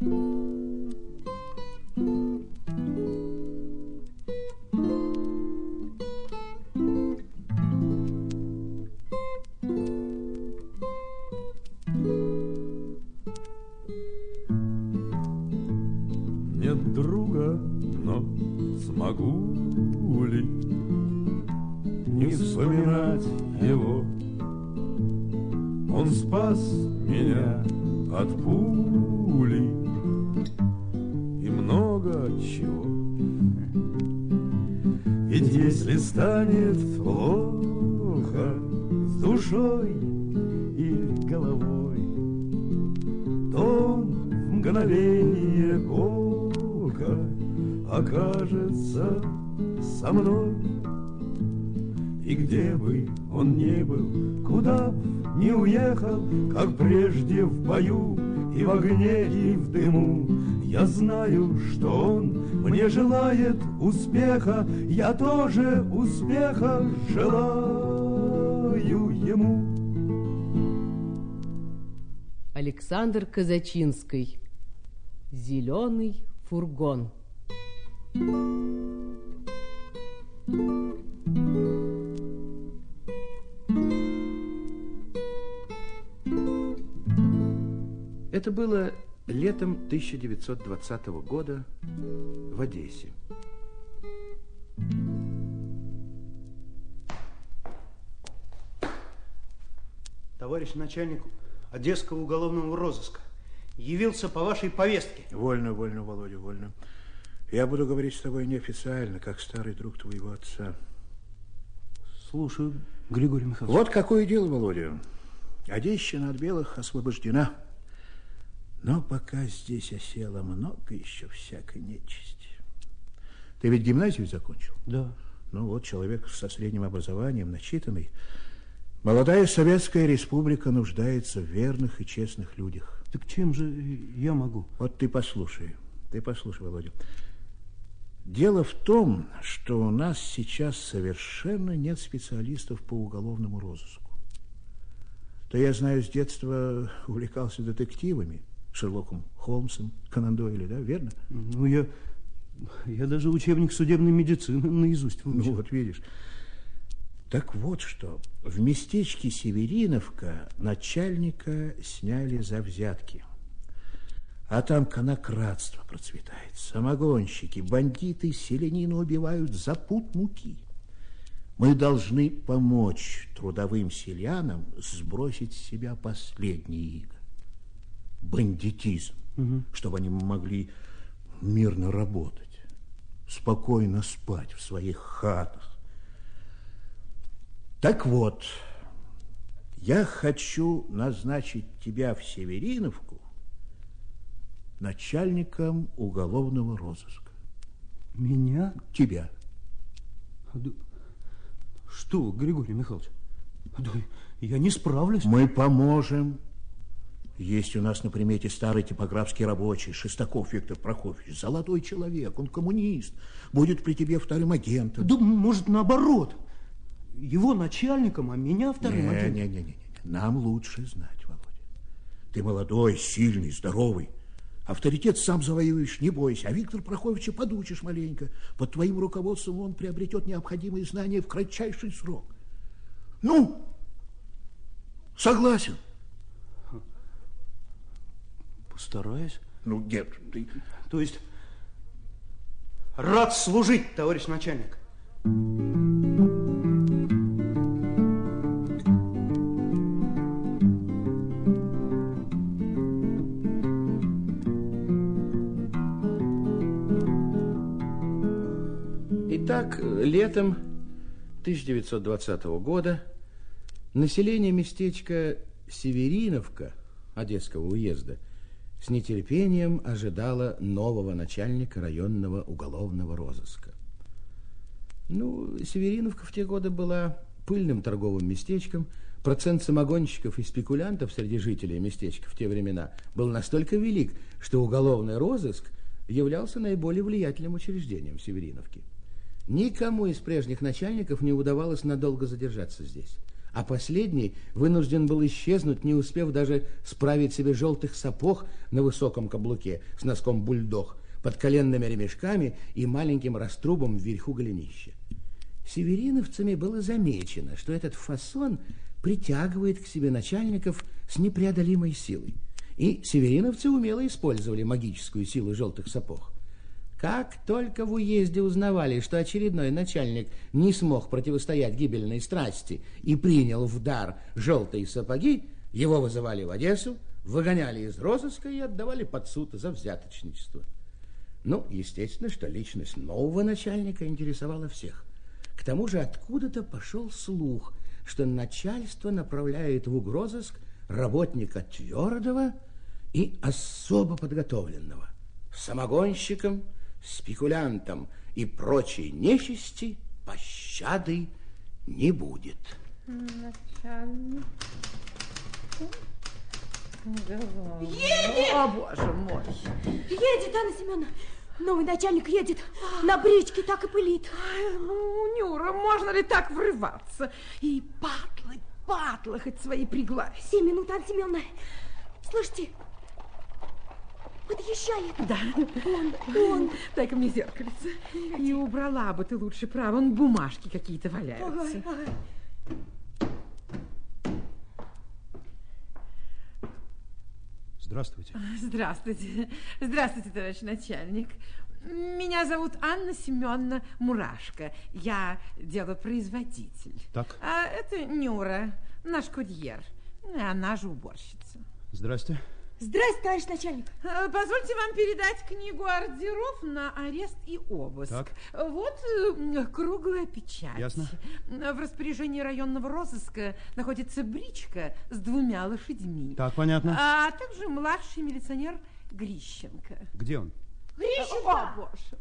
Нет друга, но смогу ли не вспоминать его? Он спас меня от пули и много чего. Ведь если станет плохо с душой или головой, то он в мгновение ока окажется со мной. И где бы он ни был, куда б ни уехал, как прежде в бою и в огне, и в дыму, я знаю, что он мне желает успеха, я тоже успеха желаю ему. Александр Казачинский. «Зеленый фургон». Это было летом 1920 года в Одессе. Товарищ начальник Одесского уголовного розыска, явился по вашей повестке. Вольно, Володя, вольно. Я буду говорить с тобой неофициально, как старый друг твоего отца. Слушаю, Григорий Михайлович. Вот какое дело, Володя. Одещина от белых освобождена. Но пока здесь осело много еще всякой нечисти. Ты ведь гимназию закончил? Да. Ну вот, человек со средним образованием, начитанный. Молодая Советская Республика нуждается в верных и честных людях. Так чем же я могу? Вот ты послушай, Володя. Дело в том, что у нас сейчас совершенно нет специалистов по уголовному розыску. Ты, я знаю, с детства увлекался детективами, Шерлоком Холмсом, Конан Дойлем, да, верно? Ну, я даже учебник судебной медицины наизусть выучил. Ну, вот видишь. Так вот что, в местечке Севериновка начальника сняли за взятки. А там конокрадство процветает. Самогонщики, бандиты, селянина убивают за пуд муки. Мы должны помочь трудовым селянам сбросить с себя последние иго. Бандитизм, чтобы они могли мирно работать, спокойно спать в своих хатах. Так вот, я хочу назначить тебя в Севериновку начальником уголовного розыска. Меня? Тебя. Что, Григорий Михайлович? Да я не справлюсь. Мы поможем. Есть у нас на примете старый типографский рабочий, Шестаков Виктор Прокофьевич. Золотой человек, он коммунист. Будет при тебе вторым агентом. Да, может, наоборот. Его начальником, а меня вторым агентом. Не. Нам лучше знать, Володя. Ты молодой, сильный, здоровый. Авторитет сам завоюешь, не бойся. А Виктор Прокофьевича подучишь маленько. Под твоим руководством он приобретет необходимые знания в кратчайший срок. Ну, согласен? Постараюсь. Ну, нет, ты... То есть, рад служить, товарищ начальник. Итак, летом 1920 года население местечка Севериновка Одесского уезда с нетерпением ожидало нового начальника районного уголовного розыска. Ну, Севериновка в те годы была пыльным торговым местечком. Процент самогонщиков и спекулянтов среди жителей местечка в те времена был настолько велик, что уголовный розыск являлся наиболее влиятельным учреждением Севериновки. Никому из прежних начальников не удавалось надолго задержаться здесь. а последний вынужден был исчезнуть, не успев даже справить себе желтых сапог на высоком каблуке с носком бульдог, под коленными ремешками и маленьким раструбом вверху голенища. Севериновцами было замечено, что этот фасон притягивает к себе начальников с непреодолимой силой. И севериновцы умело использовали магическую силу желтых сапог. Как только в уезде узнавали, что очередной начальник не смог противостоять гибельной страсти и принял в дар желтые сапоги, его вызывали в Одессу, выгоняли из розыска и отдавали под суд за взяточничество. Ну, естественно, что личность нового начальника интересовала всех. К тому же откуда-то пошел слух, что начальство направляет в угрозыск работника твердого и особо подготовленного. Самогонщикам, спекулянтам и прочей нечисти пощады не будет. Начальник. Едет! О, боже мой! Едет, Анна Семеновна! Новый начальник едет, на бричке так и пылит. Ай, ну, Нюра, можно ли так врываться? И патлы хоть свои пригладь. 7 минут, Анна Семеновна. Слышите? Подъезжает. Да. Он. Дай-ка мне зеркальце. И убрала бы ты лучше, право, вон бумажки какие-то валяются. Ага. Здравствуйте. Здравствуйте. Здравствуйте, товарищ начальник. Меня зовут Анна Семеновна Мурашко. Я делопроизводитель. Так. А это Нюра, наш курьер. Она же уборщица. Здрасте. Здрасте, товарищ начальник. Позвольте вам передать книгу ордеров на арест и обыск. Так. Вот круглая печать. Ясно. В распоряжении районного розыска находится бричка с 2 лошадьми. Так, понятно. А также младший милиционер Грищенко. Где он? О, боже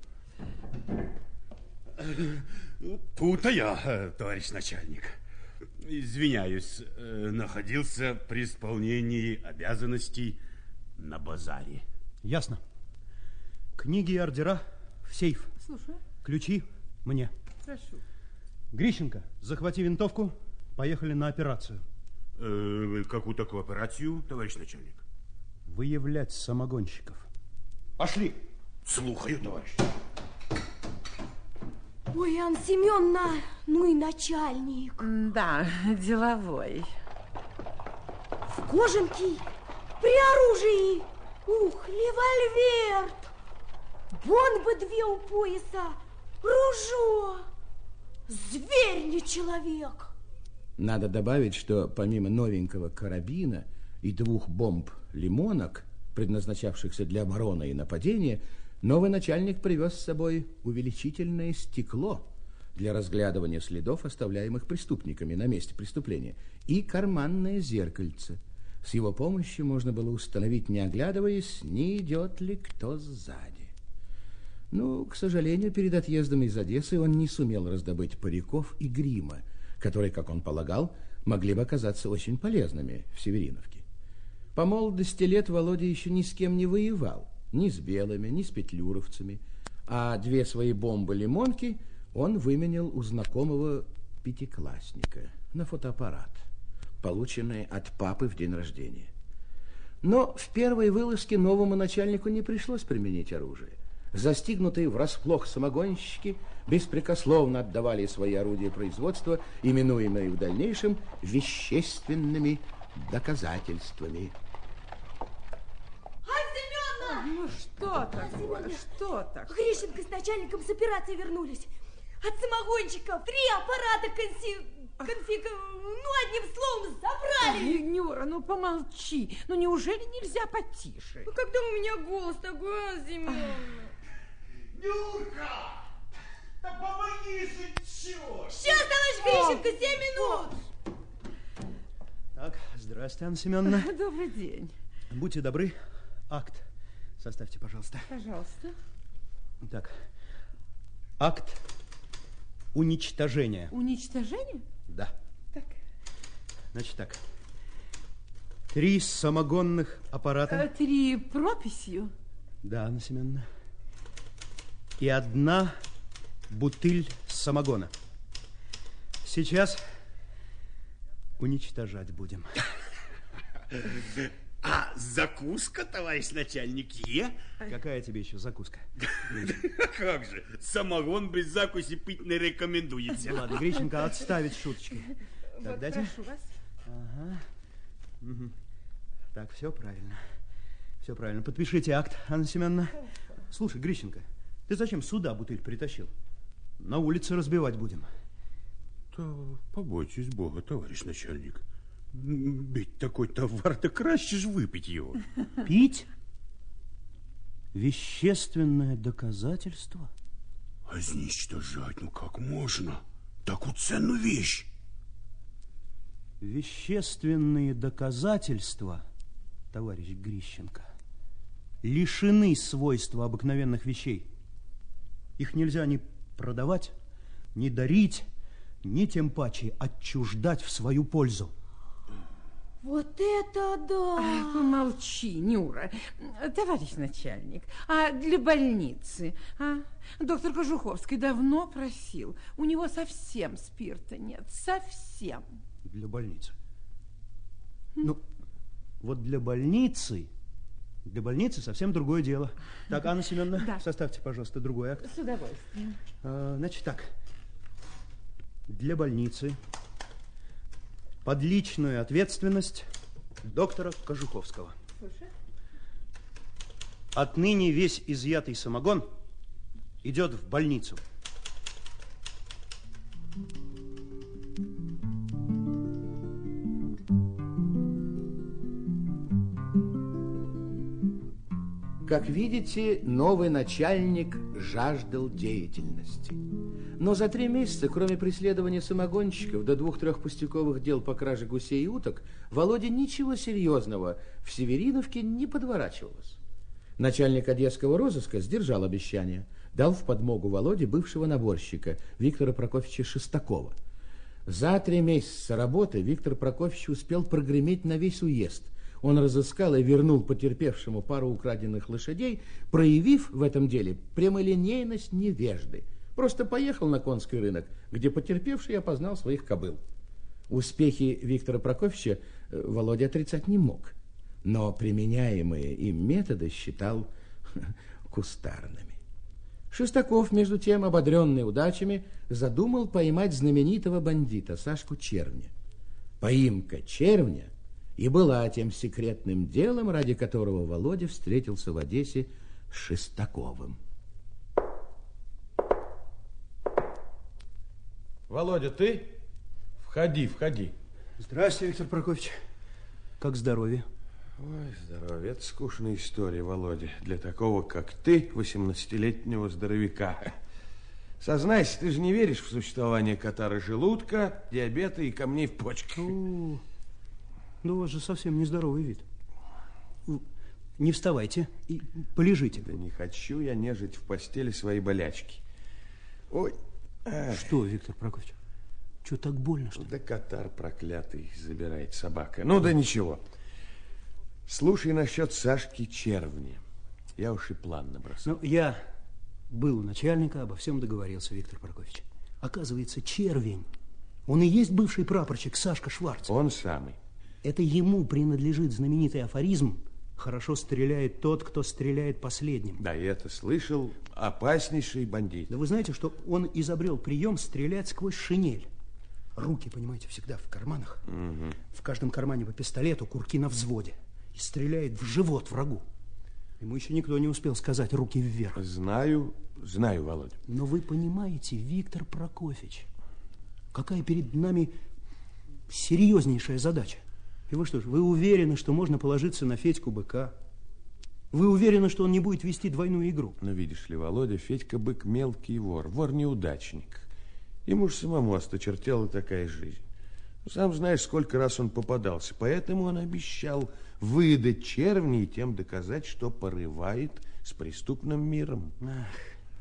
мой. Тут-то я, товарищ начальник. Извиняюсь, находился при исполнении обязанностей на базаре. Ясно. Книги и ордера в сейф. Слушаю. Ключи мне. Прошу. Грищенко, захвати винтовку. Поехали на операцию. Какую такую операцию, товарищ начальник? Выявлять самогонщиков. Пошли. Слухаю, товарищ. Ой, Анна Семеновна, ну и начальник. Да, деловой. В кожанке, при оружии. Ух, револьвер. Бомбы 2 у пояса. Ружо. Зверь, не человек. Надо добавить, что помимо новенького карабина и 2 бомб-лимонок, предназначавшихся для обороны и нападения, новый начальник привез с собой увеличительное стекло для разглядывания следов, оставляемых преступниками на месте преступления, и карманное зеркальце. С его помощью можно было установить, не оглядываясь, не идет ли кто сзади. Ну, к сожалению, перед отъездом из Одессы он не сумел раздобыть париков и грима, которые, как он полагал, могли бы оказаться очень полезными в Севериновке. По молодости лет Володя еще ни с кем не воевал, ни с белыми, ни с петлюровцами, а 2 свои бомбы-лимонки он выменял у знакомого пятиклассника на фотоаппарат, полученный от папы в день рождения. Но в первой вылазке новому начальнику не пришлось применить оружие. Застигнутые врасплох самогонщики беспрекословно отдавали свои орудия производства, именуемые в дальнейшем вещественными доказательствами. Ну что такое? Что такое? Грищенко с начальником с операции вернулись. От самогонщиков 3 аппарата ну, одним словом, забрали. Нюра, ну помолчи. Ну неужели нельзя потише? Ну когда у меня голос такой, Анна Семеновна? Нюрка! Да помоги же, черт! Сейчас, товарищ Грищенко, 7 минут. Так, здрасте, Анна Семеновна. Добрый день. Будьте добры, акт составьте, пожалуйста. Пожалуйста. Так, акт уничтожения. Уничтожение? Да. Так. Значит так. 3 самогонных аппарата. 3 прописью. Да, Анна Семеновна. И 1 бутыль самогона. Сейчас уничтожать будем. А закуска, товарищ начальник, Какая тебе еще закуска? Как же, самогон без закуси пить не рекомендуется. Ладно, Грищенко, отставить шуточки. Так, Вот, дайте. прошу вас. Ага. Угу. Так, все правильно. Все правильно. Подпишите акт, Анна Семеновна. Слушай, Грищенко, ты зачем сюда бутыль притащил? На улице разбивать будем. Да побойтесь Бога, товарищ начальник. Ведь такой товар, так краще ж выпить его. Пить? Вещественное доказательство? А изничтожать, ну как можно? Такую ценную вещь. Вещественные доказательства, товарищ Грищенко, лишены свойства обыкновенных вещей. Их нельзя ни продавать, ни дарить, ни тем паче отчуждать в свою пользу. Вот это да! Ах, помолчи, Нюра. Товарищ начальник, а для больницы? Доктор Кожуховский давно просил. У него совсем спирта нет, совсем. Для больницы. Ну, вот для больницы совсем другое дело. Так, Анна Семеновна, Да. составьте, пожалуйста, другой акт. С удовольствием. Значит так, для больницы под личную ответственность доктора Кожуховского. Слушай. Отныне весь изъятый самогон идет в больницу. Как видите, новый начальник жаждал деятельности. Но за 3 месяца, кроме преследования самогонщиков до 2-3 пустяковых дел по краже гусей и уток, Володе ничего серьезного в Севериновке не подворачивалось. Начальник одесского розыска сдержал обещание, дал в подмогу Володе бывшего наборщика Виктора Прокофьевича Шестакова. За 3 месяца работы Виктор Прокофьевич успел прогреметь на весь уезд. Он разыскал и вернул потерпевшему пару украденных лошадей, проявив в этом деле прямолинейность невежды. Просто поехал на конский рынок, где потерпевший опознал своих кобыл. Успехи Виктора Прокофьевича Володя отрицать не мог, но применяемые им методы считал кустарными. Шестаков, между тем, ободренный удачами, задумал поймать знаменитого бандита Сашку Червня. Поимка Червня и была тем секретным делом, ради которого Володя встретился в Одессе с Шестаковым. Володя, ты? Входи, входи. Здравствуйте, Виктор Прокофьевич. Как здоровье? Ой, здоровье. Это скучная история, Володя. Для такого, как ты, 18-летнего здоровяка. Сознайся, ты же не веришь в существование катара желудка, диабета и камней в почках. Да у вас же совсем нездоровый вид. Не вставайте и полежите. Да не хочу я нежить в постели свои болячки. Ой. Что, Виктор Прокофьевич? Что, так больно, что ли? Да катар проклятый забирает собака. Ну да ничего. Слушай насчет Сашки Червня. Я уж и план набросал. Ну, я был у начальника, обо всем договорился, Виктор Прокофьевич. Оказывается, Червень, он и есть бывший прапорщик Сашка Шварц. Он самый. Это ему принадлежит знаменитый афоризм: хорошо стреляет тот, кто стреляет последним. Да, я это слышал. Опаснейший бандит. Да вы знаете, что он изобрел прием стрелять сквозь шинель. Руки, понимаете, всегда в карманах. Угу. В каждом кармане по пистолету, курки на взводе. И стреляет в живот врагу. Ему еще никто не успел сказать руки вверх. Знаю, Володя. Но вы понимаете, Виктор Прокофьевич, какая перед нами серьезнейшая задача. И вы что ж, вы уверены, что можно положиться на Федьку Быка? Вы уверены, что он не будет вести двойную игру? Но видишь ли, Володя, Федька Бык мелкий вор, вор-неудачник. Ему же самому осточертела такая жизнь. Сам знаешь, сколько раз он попадался. Поэтому он обещал выдать Червня и тем доказать, что порывает с преступным миром. Ах,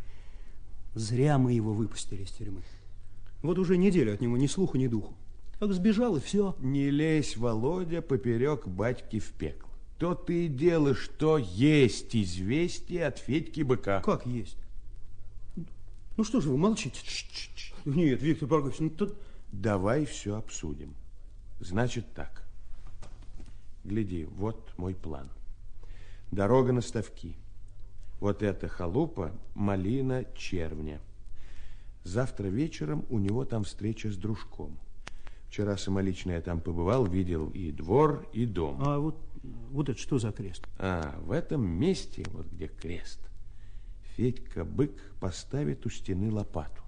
зря мы его выпустили из тюрьмы. Вот уже неделю от него ни слуху, ни духу. Как сбежал, и все. Не лезь, Володя, поперек батьки в пекло. То ты и дело, что есть известие от Федьки Быка. Как есть? Ну что же вы молчите? Нет, Виктор Прокофьевич, ну тут... Давай все обсудим. Значит так. Гляди, вот мой план. Дорога на Ставки. Вот эта халупа Малина Червня. Завтра вечером у него там встреча с дружком. Вчера самолично я там побывал, видел и двор, и дом. А вот это что за крест? А в этом месте, вот где крест, Федька-бык поставит у стены лопату.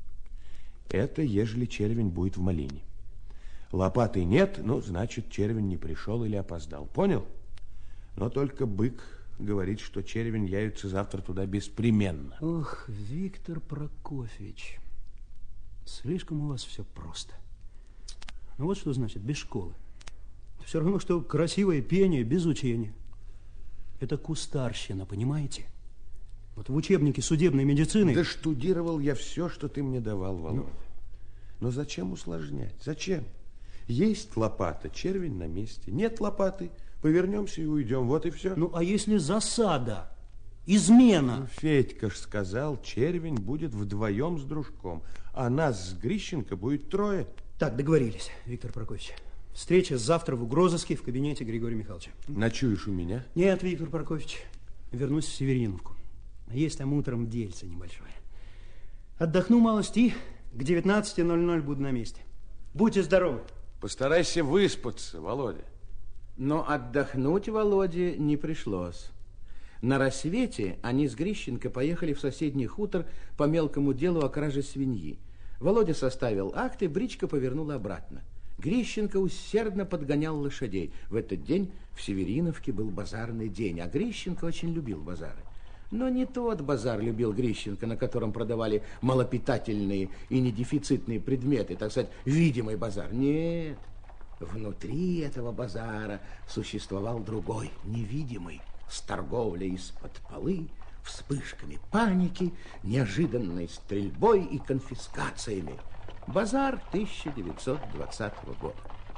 Это ежели червень будет в малине. Лопаты нет, ну, значит, червень не пришел или опоздал. Понял? Но только бык говорит, что червень явится завтра туда беспременно. Ох, Виктор Прокофьевич, слишком у вас все просто. Ну вот что значит без школы. Все равно, что красивое пение без учения. Это кустарщина, понимаете? Вот в учебнике судебной медицины... Да штудировал я все, что ты мне давал, Володя. Но зачем усложнять? Зачем? Есть лопата, червень на месте. Нет лопаты, повернемся и уйдем. Вот и все. Ну, а если засада, измена? Ну, Федька ж сказал, червень будет вдвоем с дружком, а нас с Грищенко будет 3. Так, договорились, Виктор Прокофьевич. Встреча завтра в угрозыске в кабинете Григория Михайловича. Ночуешь у меня? Нет, Виктор Прокофьевич, вернусь в Севериновку. Есть там утром дельце небольшое. Отдохну малость и к 19:00 буду на месте. Будьте здоровы. Постарайся выспаться, Володя. Но отдохнуть Володе не пришлось. На рассвете они с Грищенко поехали в соседний хутор по мелкому делу о краже свиньи. Володя составил акт, и бричка повернула обратно. Грищенко усердно подгонял лошадей. В этот день в Севериновке был базарный день, а Грищенко очень любил базары. Но не тот базар любил Грищенко, на котором продавали малопитательные и недефицитные предметы, так сказать, видимый базар. Нет, внутри этого базара существовал другой, невидимый, с торговлей из-под полы, вспышками паники, неожиданной стрельбой и конфискациями. Базар 1920 года.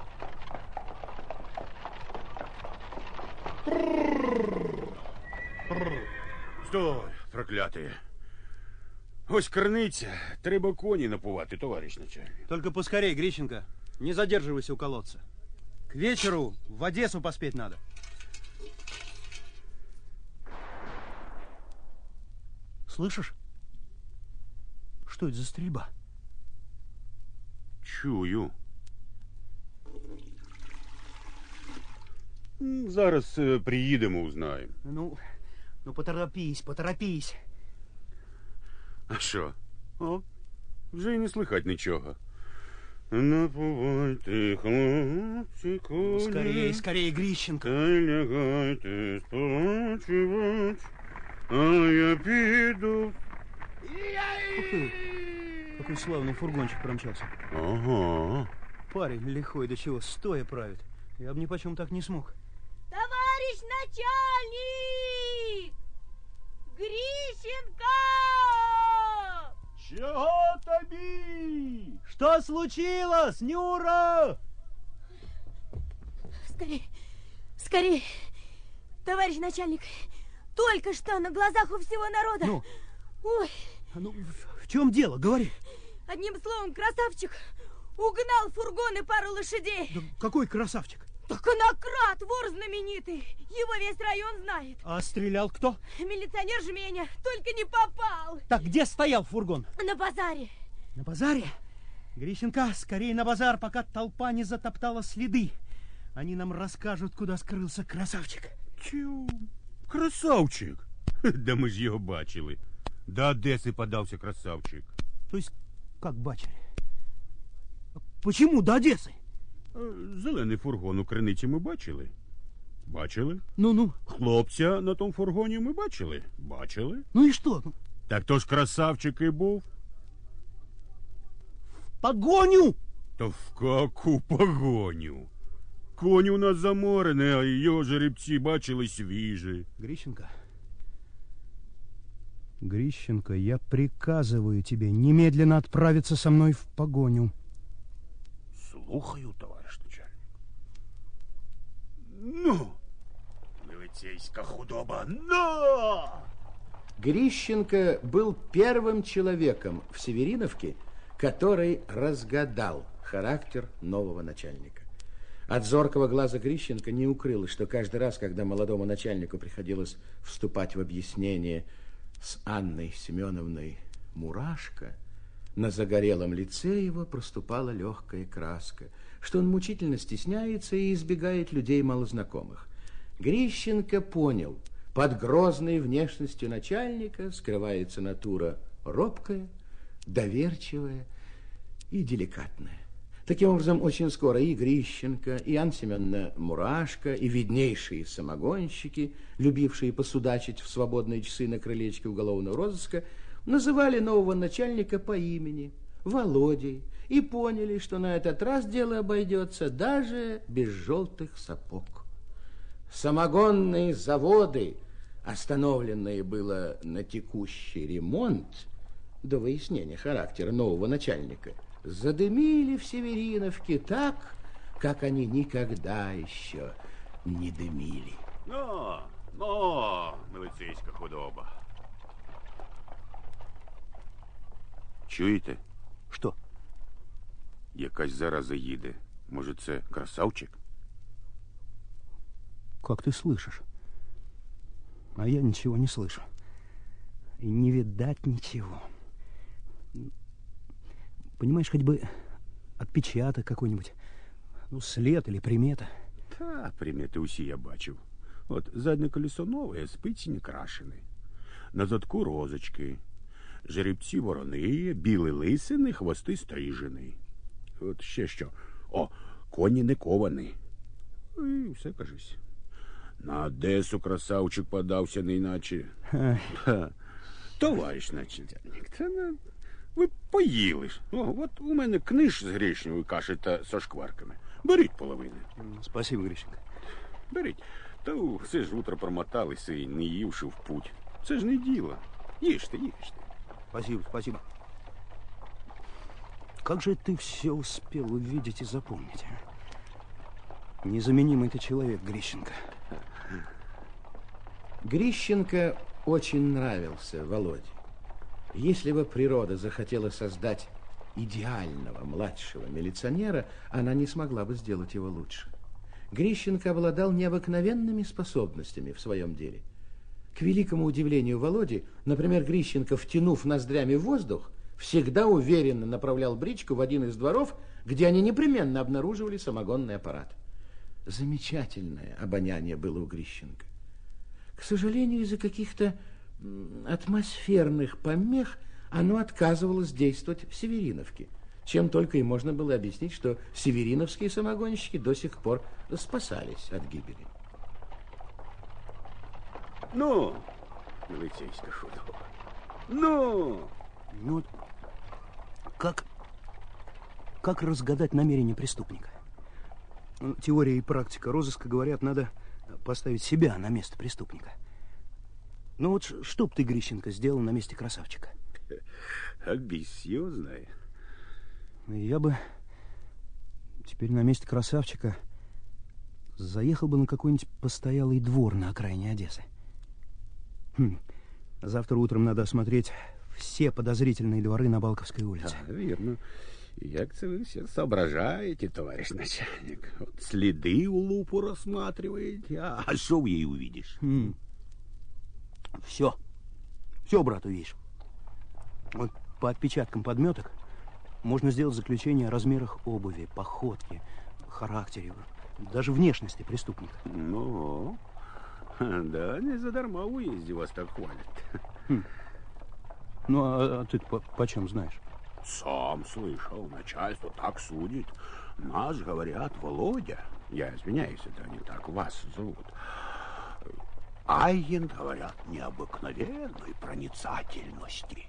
Стой, проклятые. Ось криниця. Треба коні напувати, товарищ начальник. Только поскорей, Грищенко. Не задерживайся у колодца. К вечеру в Одессу поспеть надо. Слышишь? Что это за стрельба? Чую. Зараз приїдемо, узнаємо. Ну поторопись. А що? О, вже й не слыхать нічого. Напувайте, хлопці, коні. Скорее, Грищенко. Та лягайте спочивать, а я піду. Какой славный фургончик промчался. Ага. Парень лихой, до чего стоя правит. Я бы ни почем так не смог. Товарищ начальник! Грищенко! Чего тобі? Что случилось, Нюра? Скорее, товарищ начальник, только что на глазах у всего народа. Ну? Ой. Ну, в чем дело? Говори. Одним словом, красавчик угнал фургон и пару лошадей. Да какой красавчик? Да конократ, вор знаменитый. Его весь район знает. А стрелял кто? Милиционер Жменя, только не попал. Так где стоял фургон? На базаре. На базаре? Грищенко, скорее на базар, пока толпа не затоптала следы. Они нам расскажут, куда скрылся красавчик. Чу, красавчик. Да ми ж його бачили. До Одеси подався красавчик. То есть, как бачили? Почему до Одессы? Зелений фургон у криниці ми бачили. Бачили? Ну. Хлопця на тому фургоні ми бачили. Бачили? Ну и что? Так то ж красавчик і був. Погоню! Та в каку погоню? Конь у нас заморений, а його жеребці бачили свіжі. Грищенко, я приказываю тебе немедленно отправиться со мной в погоню. Слухаю, товарищ начальник. Ну, милицейская худоба, но! Грищенко был первым человеком в Севериновке, который разгадал характер нового начальника. От зоркого глаза Грищенко не укрылось, что каждый раз, когда молодому начальнику приходилось вступать в объяснение с Анной Семеновной Мурашко, на загорелом лице его проступала легкая краска, что он мучительно стесняется и избегает людей малознакомых. Грищенко понял, под грозной внешностью начальника скрывается натура робкая, доверчивая и деликатная. Таким образом, очень скоро и Грищенко, и Анна Семеновна Мурашко, и виднейшие самогонщики, любившие посудачить в свободные часы на крылечке уголовного розыска, называли нового начальника по имени Володей и поняли, что на этот раз дело обойдется даже без желтых сапог. Самогонные заводы, остановленные было на текущий ремонт, до выяснения характера нового начальника, задымили в Севериновке так, как они никогда еще не дымили. Ну, милицейська худоба. Чуєте? Что? Якась зараза їде. Може, це красавчик? Как ты слышишь? А я ничего не слышу. И не видать ничего. Понимаешь, хоть бы отпечаток какой-нибудь, ну, след или примета. Та, примети усі я бачив. От заднє колесо нове, спиці не крашені. На задку розочки. Жеребці ворони, білі лисини, хвости стрижені. От ще що. О, коні не ковані. І все, кажись. На Одесу красавчик подався, не іначе. Товариш начальник, та ви поїли ж. О, от у мене книж з гречневої каші та со шкварками. Беріть половину. Спасибо, Грищенко. Беріть. Та все ж утро промоталися і не ївши в путь. Це ж не діло. Їжте, їжте. Спасибо, спасибо. Как же ты все успел увидеть и запомнить? Незаменимый ты человек, Грищенко. Грищенко очень нравился Володе. Если бы природа захотела создать идеального младшего милиционера, она не смогла бы сделать его лучше. Грищенко обладал необыкновенными способностями в своем деле. К великому удивлению Володи, например, Грищенко, втянув ноздрями в воздух, всегда уверенно направлял бричку в один из дворов, где они непременно обнаруживали самогонный аппарат. Замечательное обоняние было у Грищенко. К сожалению, из-за каких-то атмосферных помех оно отказывалось действовать в Севериновке, чем только и можно было объяснить, что севериновские самогонщики до сих пор спасались от гибели. Ну, милицейська худоба. Ну! Ну, вот как разгадать намерение преступника? Ну, теория и практика розыска говорят, надо поставить себя на место преступника. Ну вот что б ты, Грищенко, сделал на месте красавчика? Амбициозное. Я бы теперь на месте красавчика заехал бы на какой-нибудь постоялый двор на окраине Одессы. Завтра утром надо осмотреть все подозрительные дворы на Балковской улице. Верно. Як це ви все соображаете, товарищ начальник? Вот следы у лупу рассматриваете. А что в ей увидишь? Все, брат, увидишь. Вот по отпечаткам подметок можно сделать заключение о размерах обуви, походке, характере, даже внешности преступника. Ну, да, не задарма в уезде вас так хвалят. Ну, а ты почем знаешь? Сам слышал, начальство так судит. Нас, говорят, Володя, я извиняюсь, это не так вас зовут, агент, говорят, необыкновенной проницательности.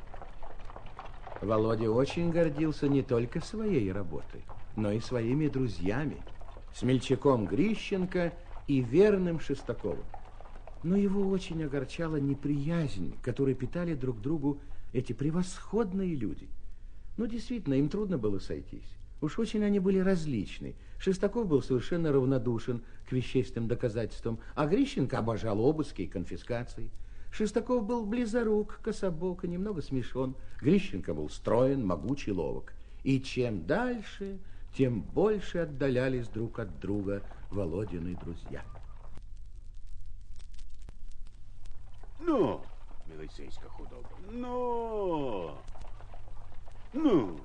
Володя очень гордился не только своей работой, но и своими друзьями, смельчаком Грищенко и верным Шестаковым. Но его очень огорчала неприязнь, которую питали друг другу эти превосходные люди. Ну, действительно, им трудно было сойтись. Уж очень они были различны. Шестаков был совершенно равнодушен к вещественным доказательствам, а Грищенко обожал обыски и конфискации. Шестаков был близорук, кособок и немного смешон. Грищенко был строен, могучий, ловок. И чем дальше, тем больше отдалялись друг от друга Володины друзья. Ну, милицейська худоба, ну.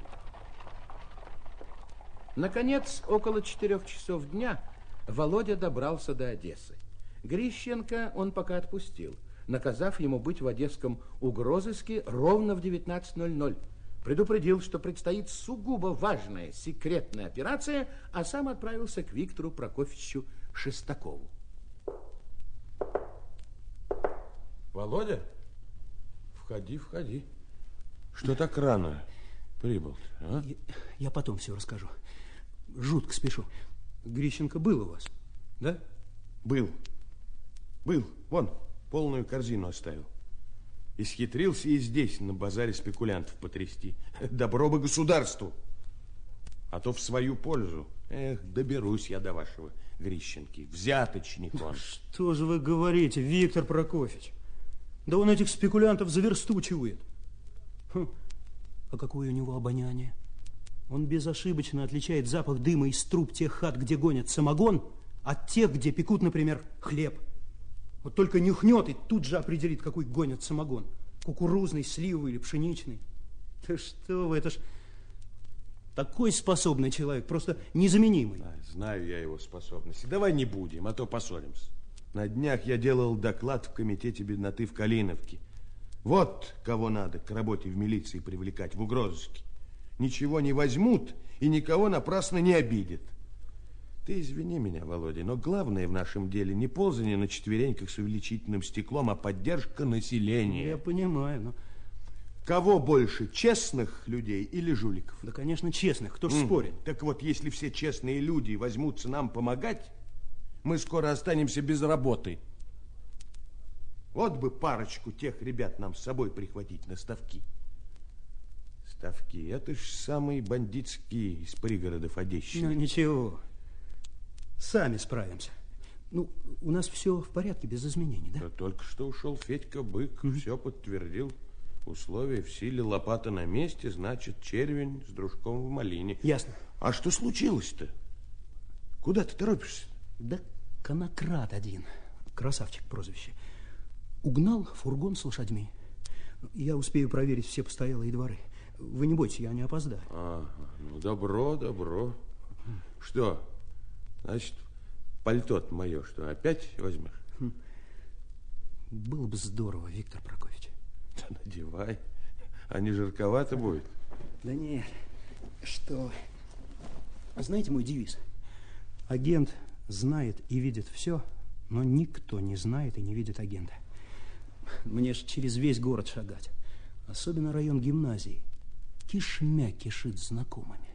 Наконец, около 4 часов дня Володя добрался до Одессы. Грищенко он пока отпустил, наказав ему быть в одесском угрозыске ровно в 19:00. Предупредил, что предстоит сугубо важная секретная операция, а сам отправился к Виктору Прокофьевичу Шестакову. Володя, входи, входи. Что так рано прибыл, а? Я потом все расскажу. Жутко спешу. Грищенко был у вас, да? Был. Вон, полную корзину оставил. Исхитрился и здесь, на базаре спекулянтов, потрясти. Добро бы государству. А то в свою пользу. Эх, доберусь я до вашего Грищенки. Взяточник он. Что же вы говорите, Виктор Прокофьевич? Да он этих спекулянтов за версту чует. А какое у него обоняние? Он безошибочно отличает запах дыма из труб тех хат, где гонят самогон, от тех, где пекут, например, хлеб. Вот только нюхнет и тут же определит, какой гонят самогон. Кукурузный, сливовый или пшеничный. Да что вы, это ж такой способный человек, просто незаменимый. Да, знаю я его способности. Давай не будем, а то поссоримся. На днях я делал доклад в комитете бедноты в Калиновке. Вот кого надо к работе в милиции привлекать, в угрозыске. Ничего не возьмут и никого напрасно не обидят. Ты извини меня, Володя, но главное в нашем деле не ползание на четвереньках с увеличительным стеклом, а поддержка населения. Я понимаю, но... Кого больше, честных людей или жуликов? Да, конечно, честных, кто ж спорит. Так вот, если все честные люди возьмутся нам помогать, мы скоро останемся без работы. Вот бы парочку тех ребят нам с собой прихватить на ставки. Ставки, это ж самые бандитские из пригородов Одещины. Ну, ничего, сами справимся. Ну, у нас все в порядке, без изменений, да? Да только что ушел Федька Бык, все подтвердил. Условия в силе, лопата на месте, значит, червень с дружком в малине. Ясно. А что случилось-то? Куда ты торопишься? Да конократ один, красавчик прозвище, угнал фургон с лошадьми. Я успею проверить все постоялые дворы. Вы не бойтесь, я не опоздаю. Ага, ну добро. Что? Значит, пальто мое, что, опять возьмешь? Было бы здорово, Виктор Прокофьевич. Да надевай, а не жарковато будет? Да нет, что... Знаете мой девиз? Агент знает и видит все, но никто не знает и не видит агента. Мне ж через весь город шагать, особенно район гимназии. Кишмя кишит знакомыми.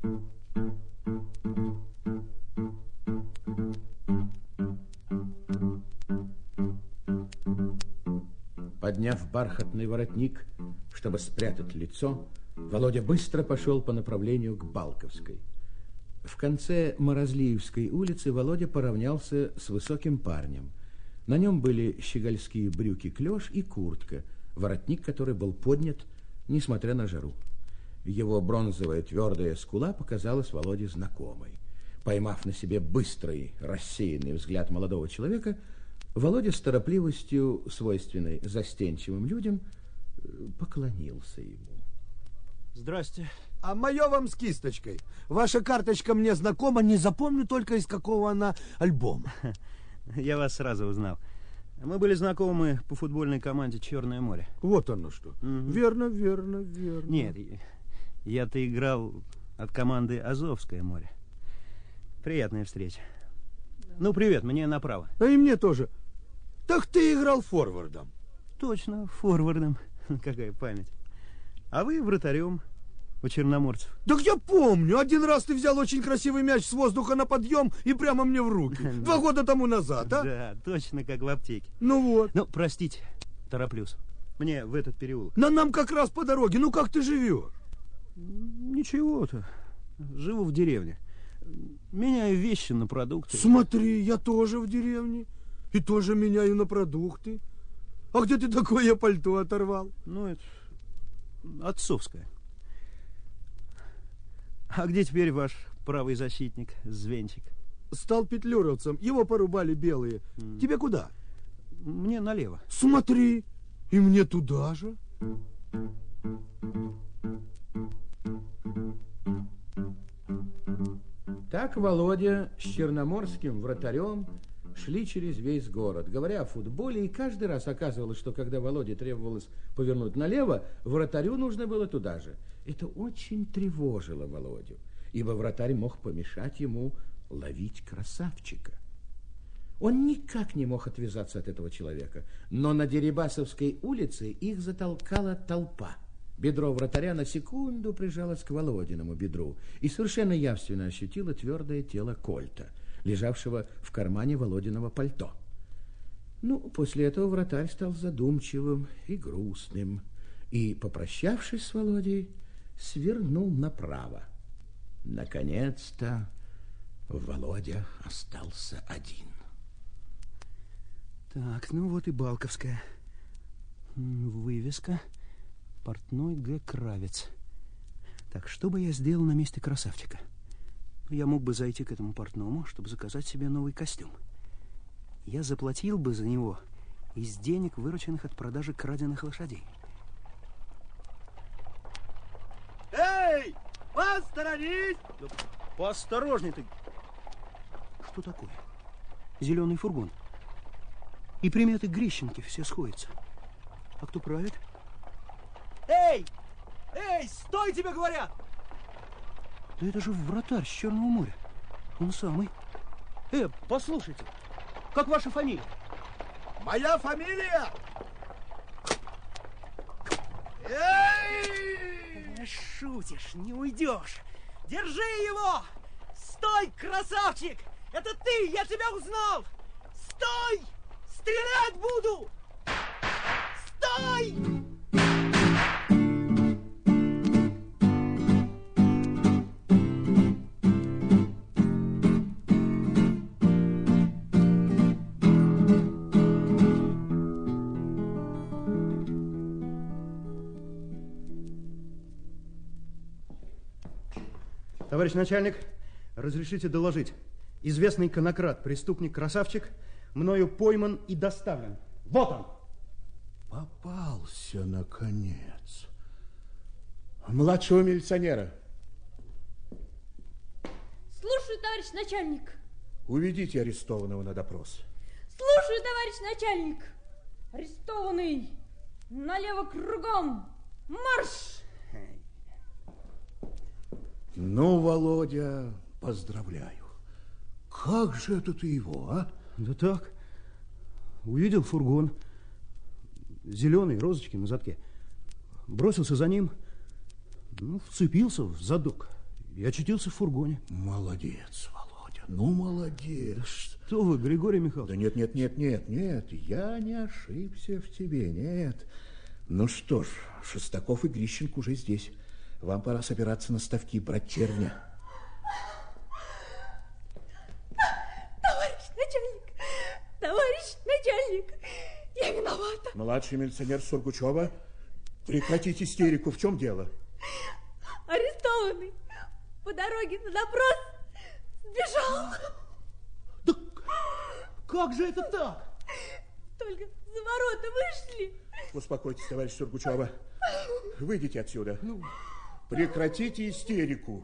Подняв бархатный воротник, чтобы спрятать лицо, Володя быстро пошел по направлению к Балковской. В конце Морозлиевской улицы Володя поравнялся с высоким парнем. На нем были щегольские брюки-клеш и куртка, воротник который был поднят, несмотря на жару. Его бронзовая твердая скула показалась Володе знакомой. Поймав на себе быстрый, рассеянный взгляд молодого человека, Володя с торопливостью, свойственной застенчивым людям, поклонился ему. Здрасте. А мое вам с кисточкой. Ваша карточка мне знакома, не запомню только из какого она альбома. Я вас сразу узнал. Мы были знакомы по футбольной команде «Черное море». Вот оно что. Верно. Нет, я-то играл от команды «Азовское море». Приятная встреча. Ну, привет, мне направо. А и мне тоже. Так ты играл форвардом. Точно, форвардом. Какая память. А вы вратарем у черноморцев. Так я помню. Один раз ты взял очень красивый мяч с воздуха на подъем и прямо мне в руки. 2 года тому назад, а? Да, точно как в аптеке. Ну вот. Ну, простите, тороплюсь. Мне в этот переулок. Но нам как раз по дороге. Ну, как ты живешь? Ничего-то. Живу в деревне. Меняю вещи на продукты. Смотри, я тоже в деревне. И тоже меняю на продукты. А где ты такое пальто оторвал? Ну, это отцовское. А где теперь ваш правый защитник Звенчик? Стал петлюровцем, его порубали белые. Тебе куда? Мне налево. Смотри, и мне туда же. Так Володя с черноморским вратарем шли через весь город, говоря о футболе, и каждый раз оказывалось, что когда Володе требовалось повернуть налево, вратарю нужно было туда же. Это очень тревожило Володю, ибо вратарь мог помешать ему ловить красавчика. Он никак не мог отвязаться от этого человека, но на Дерибасовской улице их затолкала толпа. Бедро вратаря на секунду прижалось к Володиному бедру и совершенно явственно ощутило твердое тело Кольта, лежавшего в кармане Володиного пальто. Ну, после этого вратарь стал задумчивым и грустным и, попрощавшись с Володей, свернул направо. Наконец-то Володя остался один. Так, ну вот и Балковская. Вывеска. Портной Г. Кравец. Так, что бы я сделал на месте красавчика? Я мог бы зайти к этому портному, чтобы заказать себе новый костюм. Я заплатил бы за него из денег, вырученных от продажи краденых лошадей. Эй, посторонись! Да поосторожней ты! Что такое? Зеленый фургон. И приметы Грищенки все сходятся. А кто правит? Эй! Эй, стой, тебе говорят! Да это же вратарь с Черного моря. Он самый. Послушайте, как ваша фамилия? Моя фамилия? Эй! Шутишь, не уйдешь. Держи его! Стой, красавчик! Это ты, я тебя узнал! Стой! Стрелять буду! Стой! Товарищ начальник, разрешите доложить. Известный конокрад, преступник Красавчик, мною пойман и доставлен. Вот он! Попался, наконец. Младшего милиционера. Слушаю, товарищ начальник. Уведите арестованного на допрос. Слушаю, товарищ начальник. Арестованный. Налево кругом. Марш! Ну, Володя, поздравляю. Как же это ты его, а? Да так. Увидел фургон. Зеленый, розочки на задке. Бросился за ним. Ну, вцепился в задок. И очутился в фургоне. Молодец, Володя, ну молодец. Да что вы, Григорий Михайлович? Да нет, я не ошибся в тебе, нет. Ну что ж, Шестаков и Грищенко уже здесь. Вам пора собираться на ставки, брать червня. Товарищ начальник, я виновата. Младший милиционер Сургучева, прекратите истерику. В чем дело? Арестованный по дороге на допрос сбежал. Да как же это так? Только за ворота вышли. Успокойтесь, товарищ Сургучева. Выйдите отсюда. Прекратите истерику.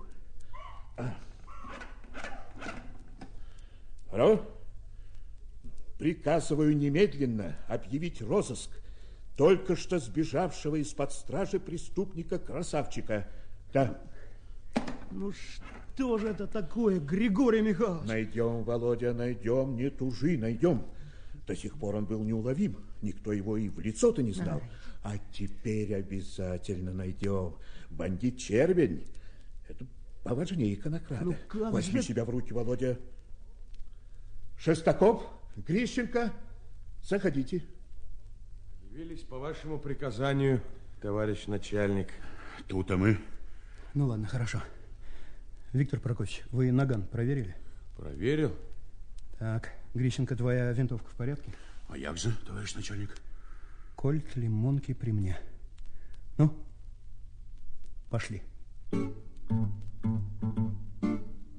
Алло? Приказываю немедленно объявить розыск только что сбежавшего из-под стражи преступника Красавчика. Да. Ну что же это такое, Григорий Михайлович? Найдем, Володя, найдем, не тужи, найдем. До сих пор он был неуловим. Никто его и в лицо-то не знал. А теперь обязательно найдем. Бандит Червень. Это поважнее конокрада. Ну, возьми себя в руки, Володя. Шестаков, Грищенко, заходите. Явились по вашему приказанию, товарищ начальник. Тут-то мы. Ну ладно, хорошо. Виктор Прокофьевич, вы наган проверили? Проверил. Так, Грищенко, твоя винтовка в порядке? А як же, товарищ начальник? Кольт лимонки при мне. Ну, пошли.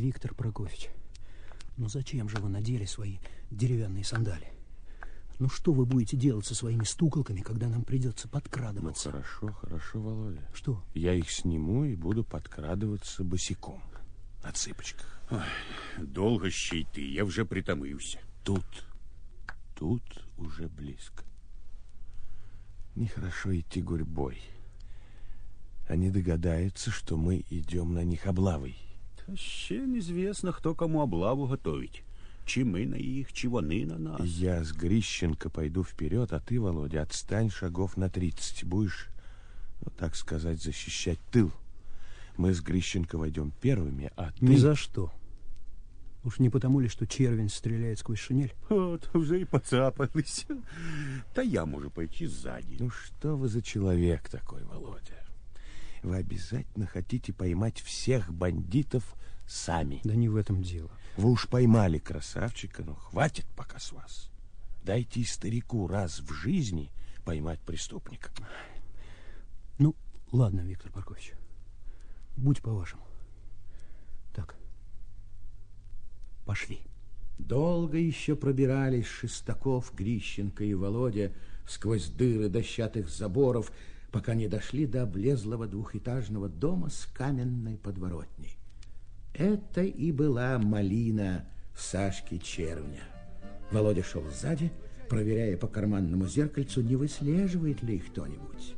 Виктор Прокофьевич, ну зачем же вы надели свои деревянные сандали? Ну что вы будете делать со своими стуколками, когда нам придется подкрадываться? Ну хорошо, Володя. Что? Я их сниму и буду подкрадываться босиком, на цыпочках. Ой, долго щей ты, я вже притомився. Тут уже близко. Нехорошо идти гурьбой. Они догадаются, что мы идем на них облавой. Та ще неизвестно, хто кому облаву готовить. Чи мы на их, чи вони на нас. Я с Грищенко пойду вперед, а ты, Володя, отстань шагов на 30. Будешь, ну, так сказать, защищать тыл. Мы с Грищенко войдем первыми, а ты... Ни за что. Уж не потому ли, что червень стреляет сквозь шинель? Вот, уже и поцапались. Да я могу пойти сзади. Ну, что вы за человек такой, Володя? Вы обязательно хотите поймать всех бандитов сами. Да не в этом дело. Вы уж поймали красавчика, но хватит пока с вас. Дайте и старику раз в жизни поймать преступника. Ну, ладно, Виктор Прокофьевич. Будь по-вашему. Так, пошли. Долго еще пробирались Шестаков, Грищенко и Володя сквозь дыры дощатых заборов, пока не дошли до облезлого двухэтажного дома с каменной подворотней. Это и была малина Сашки Червня. Володя шел сзади, проверяя по карманному зеркальцу, не выслеживает ли их кто-нибудь.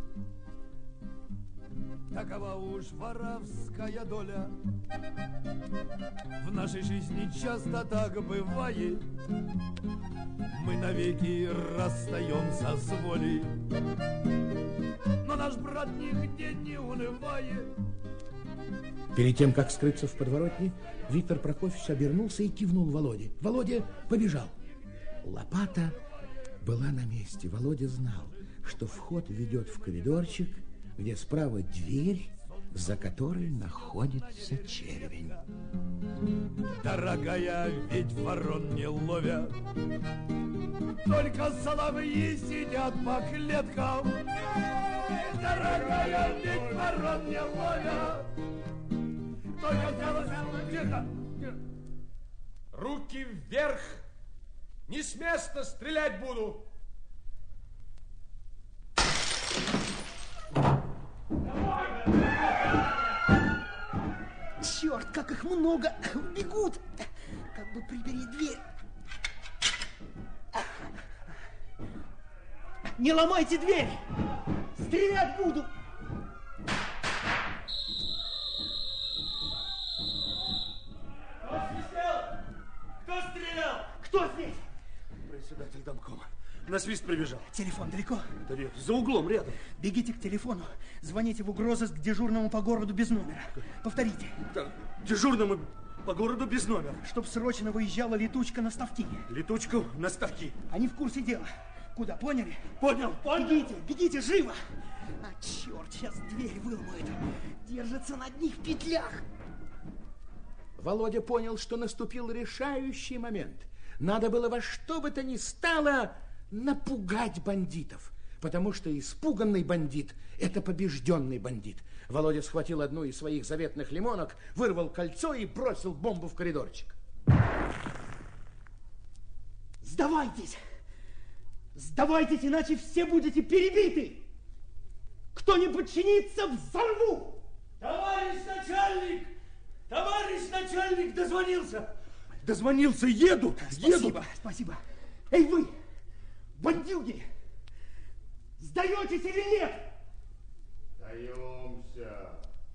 Такова уж воровская доля. В нашей жизни часто так бывает. Мы навеки расстаемся с волей. Но наш брат нигде не унывает. Перед тем, как скрыться в подворотне, Виктор Прокофьевич обернулся и кивнул Володе. Володя побежал. Лопата была на месте. Володя знал, что вход ведет в коридорчик, где справа дверь, за которой находится червень. Дорогая, ведь ворон не ловят, только соловьи сидят по клеткам. Дорогая, ведь ворон не ловят, только соловьи... Тихо! Руки вверх! Не с места стрелять буду! Черт, как их много! Бегут! Как бы припереть дверь. Не ломайте дверь! Стрелять буду! Кто свистел? Кто стрелял? Кто здесь? Председатель домкома. На свист прибежал. Телефон далеко? Да нет, за углом, рядом. Бегите к телефону, звоните в угрозыск дежурному по городу без номера. Повторите. Так, дежурному по городу без номера. Чтоб срочно выезжала летучка на ставки. Летучку на ставки. Они в курсе дела. Куда, поняли? Понял, понял. Бегите, бегите, живо! А, черт, сейчас дверь выломают. Держится на одних петлях. Володя понял, что наступил решающий момент. Надо было во что бы то ни стало напугать бандитов, потому что испуганный бандит – это побежденный бандит. Володя схватил одну из своих заветных лимонок, вырвал кольцо и бросил бомбу в коридорчик. Сдавайтесь! Сдавайтесь, иначе все будете перебиты! Кто не подчинится, взорву! Товарищ начальник! Товарищ начальник дозвонился! Дозвонился, еду! Спасибо, спасибо. Эй, вы, бандюги! Сдаетесь или нет? Сдаемся.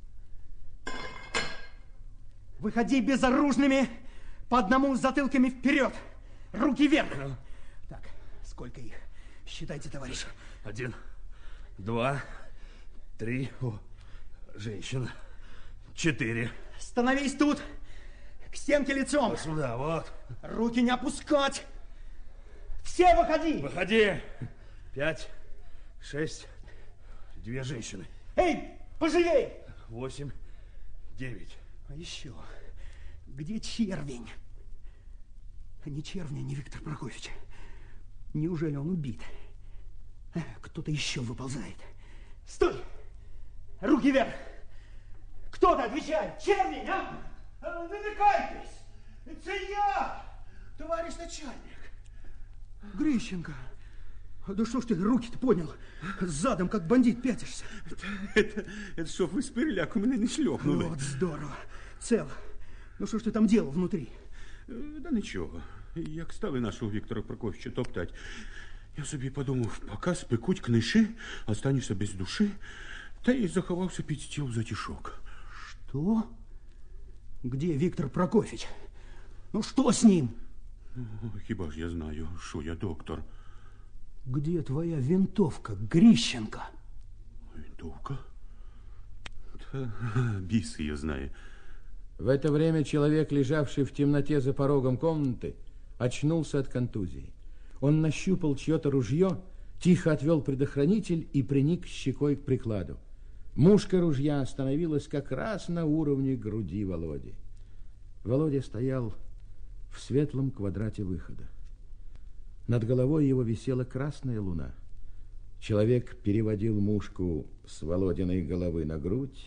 Выходи безоружными, по одному с затылками вперед. Руки вверх. Так, сколько их? Считайте, товарищ. 1, 2, 3. О, женщина. 4. Становись тут, к стенке лицом. Вот сюда, вот. Руки не опускать. Все выходи. Выходи. 5, 6, 2 женщины. Эй, поживей. 8, 9. А еще, где червень? Ни червня, ни Виктор Прокофьевич. Неужели он убит? Кто-то еще выползает. Стой! Руки вверх! Кто-то отвечает! Червень, а? Вимикайтесь! Це я, товарищ начальник. Грищенко, да что ж ты руки-то поднял? Задом, как бандит, пятишься. Это чтоб вы с переляку меня не шлепнули. Вот здорово. Цел. Ну что ж ты там делал внутри? Да нічого. Як стали нашого Віктора Прокофьевича топтать, я собі подумав, пока спекуть книжи, останешься без души, та и заховался під стіл затишок. Что? Где Виктор Прокофьевич? Ну что с ним? Хіба ж я знаю, що я доктор. Где твоя винтовка, Грищенко? Винтовка? Да, бис ее знает. В это время человек, лежавший в темноте за порогом комнаты, очнулся от контузии. Он нащупал чье-то ружье, тихо отвел предохранитель и приник щекой к прикладу. Мушка ружья остановилась как раз на уровне груди Володи. Володя стоял в светлом квадрате выхода. Над головой его висела красная луна. Человек переводил мушку с Володиной головы на грудь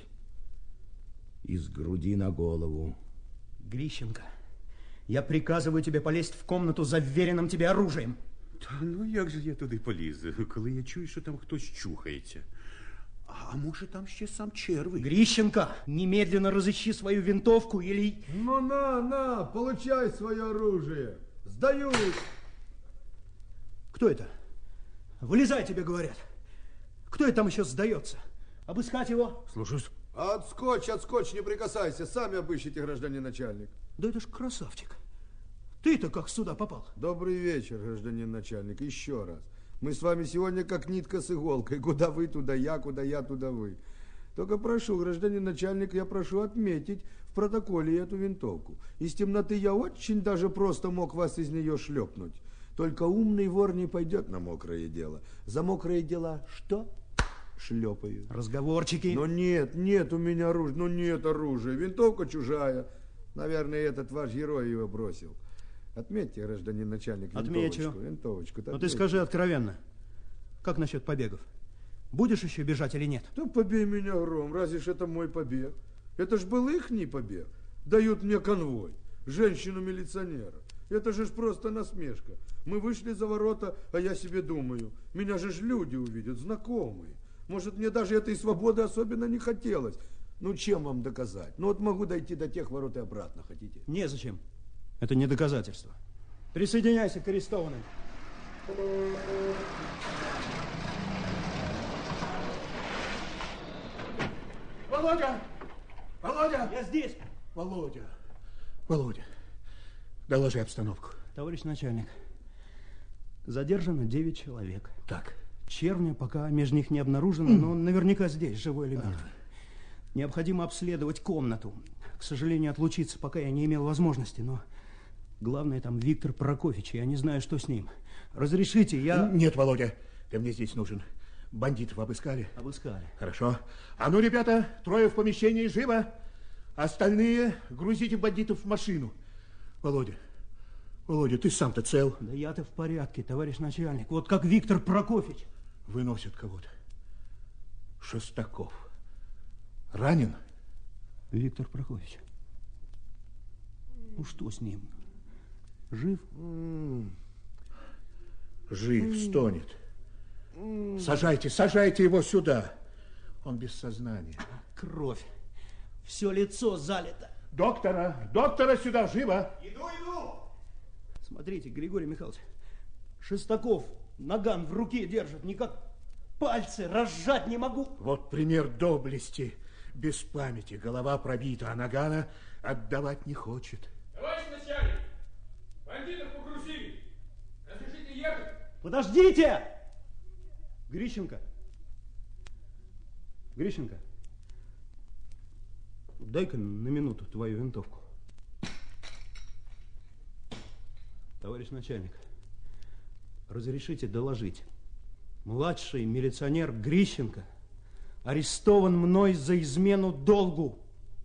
и с груди на голову. Грищенко, я приказываю тебе полезть в комнату за вверенным тебе оружием. Та ну як же я туди поліз, коли я чую, що там хтось чухається. А може там ще сам червий? Грищенко, немедленно разыщи свою винтовку или... Ну на, получай свое оружие. Сдаюсь. Кто это? Вылезай, тебе говорят. Кто это там еще сдается? Обыскать его? Слушаюсь. Отскочь, не прикасайся. Сами обыщите, гражданин начальник. Да это ж красавчик. Ты-то как сюда попал? Добрый вечер, гражданин начальник. Еще раз. Мы с вами сегодня как нитка с иголкой. Куда вы, туда я, туда вы. Только прошу, гражданин начальник, я прошу отметить в протоколе эту винтовку. Из темноты я очень даже просто мог вас из нее шлепнуть. Только умный вор не пойдет на мокрое дело. За мокрые дела что? Шлепаю. Разговорчики. Но нет у меня оружия. Ну нет оружия. Винтовка чужая. Наверное, этот ваш герой его бросил. Отметьте, гражданин начальник, винтовочку. Но ты скажи откровенно, как насчет побегов? Будешь еще бежать или нет? Да побей меня гром, разве ж это мой побег? Это ж был ихний побег. Дают мне конвой, женщину-милиционера. Это же ж просто насмешка. Мы вышли за ворота, а я себе думаю, меня же ж люди увидят, знакомые. Может, мне даже этой свободы особенно не хотелось. Ну, чем вам доказать? Ну, вот могу дойти до тех ворот и обратно, хотите? Незачем. Это не доказательство. Присоединяйся к арестованным. Володя! Володя! Я здесь. Володя, доложи обстановку. Товарищ начальник, задержано 9 человек. Так. Червня пока между них не обнаружено, но он наверняка здесь, живой или мертвый. Необходимо обследовать комнату. К сожалению, отлучиться пока я не имел возможности, но главное там Виктор Прокофьевич, я не знаю, что с ним. Разрешите, я... Нет, Володя, ты мне здесь нужен. Бандитов обыскали? Обыскали. Хорошо. А ну, ребята, 3 в помещении, живо. Остальные грузите бандитов в машину. Володя, ты сам-то цел? Да я-то в порядке, товарищ начальник. Вот как Виктор Прокофьевич. Выносят кого-то. Шестаков. Ранен? Виктор Прокофьевич. Ну что с ним? Жив? Жив, стонет. Сажайте его сюда. Он без сознания. Кровь. Все лицо залито. Доктора сюда, живо. Иду. Смотрите, Григорий Михайлович, Шестаков наган в руке держит, никак пальцы разжать не могу. Вот пример доблести. Без памяти, голова пробита, а нагана отдавать не хочет. Товарищ начальник, бандитов погрузили. Разрешите ехать? Подождите! Грищенко, дай-ка на минуту твою винтовку. Товарищ начальник, разрешите доложить. Младший милиционер Грищенко арестован мной за измену долгу.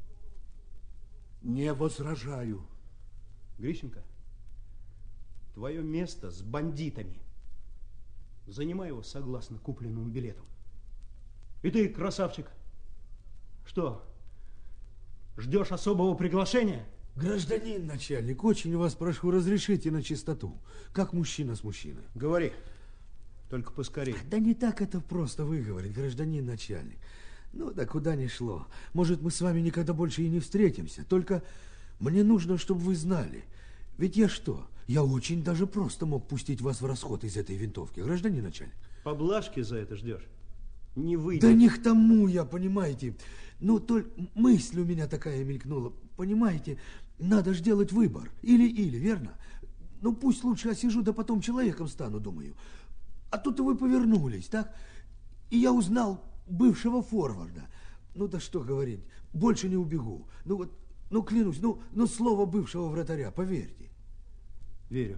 Не возражаю. Грищенко, твое место с бандитами. Занимай его согласно купленному билету. И ты, красавчик, что, Ждешь особого приглашения? Гражданин начальник, очень вас прошу, разрешите на чистоту. Как мужчина с мужчиной. Говори. Только поскорее. Да не так это просто выговорить, гражданин начальник. Ну да куда ни шло. Может, мы с вами никогда больше и не встретимся. Только мне нужно, чтобы вы знали. Ведь я что? Я очень даже просто мог пустить вас в расход из этой винтовки, гражданин начальник. Поблажки за это ждешь? Не выйдет. Да не к тому я, понимаете. Ну, только мысль у меня такая мелькнула. Понимаете, надо же делать выбор. Или, верно? Ну, пусть лучше осижу, да потом человеком стану, думаю. А тут вы повернулись, так? И я узнал бывшего форварда. Ну, да что говорить, больше не убегу. Ну, вот, ну, клянусь, ну слово бывшего вратаря, поверьте. Верю.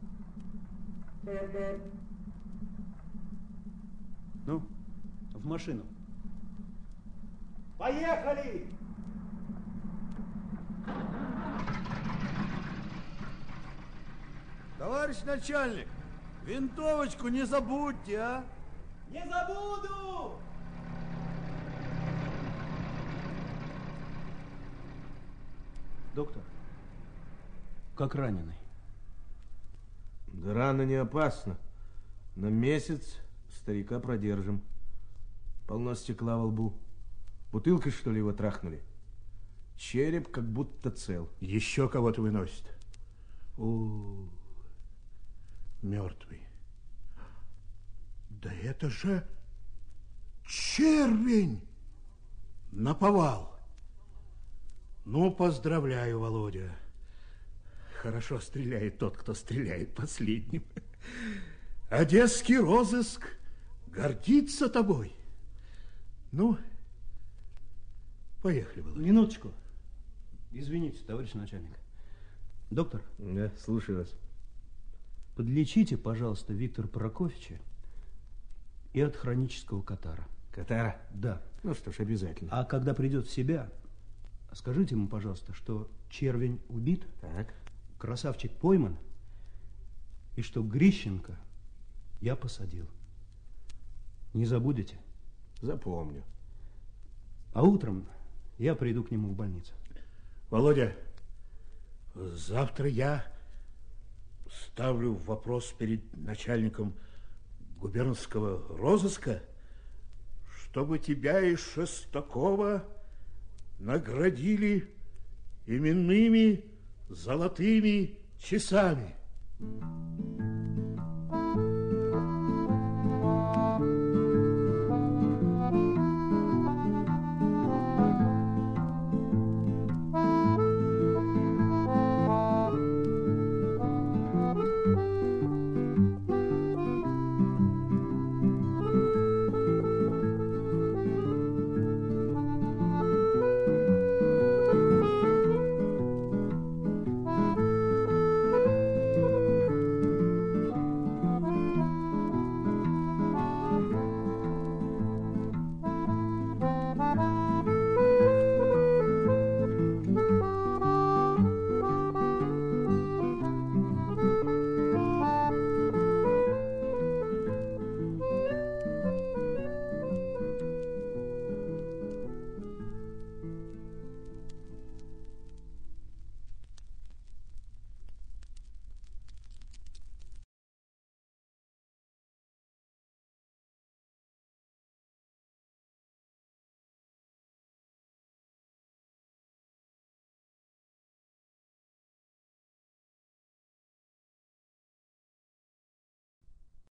Ну, в машину. Поехали! Товарищ начальник, винтовочку не забудьте, а? Не забуду! Доктор, как раненый? Да рана не опасна. На месяц старика продержим. Полно стекла во лбу. Бутылкой, что ли, его трахнули? Череп как будто цел. Еще кого-то выносит. О, мертвый. Да это же червень! Наповал. Ну, поздравляю, Володя. Хорошо стреляет тот, кто стреляет последним. Одесский розыск гордится тобой. Ну, поехали, Володя. Минуточку. Извините, товарищ начальник. Доктор. Да, слушаю вас. Подлечите, пожалуйста, Виктора Прокофьевича и от хронического катара. Катара? Да. Ну что ж, обязательно. А когда придет в себя, скажите ему, пожалуйста, что червень убит, так, красавчик пойман, и что Грищенко я посадил. Не забудете? Запомню. А утром я приду к нему в больницу. Володя, завтра я ставлю вопрос перед начальником губернского розыска, чтобы тебя и Шестакова наградили именными золотыми часами.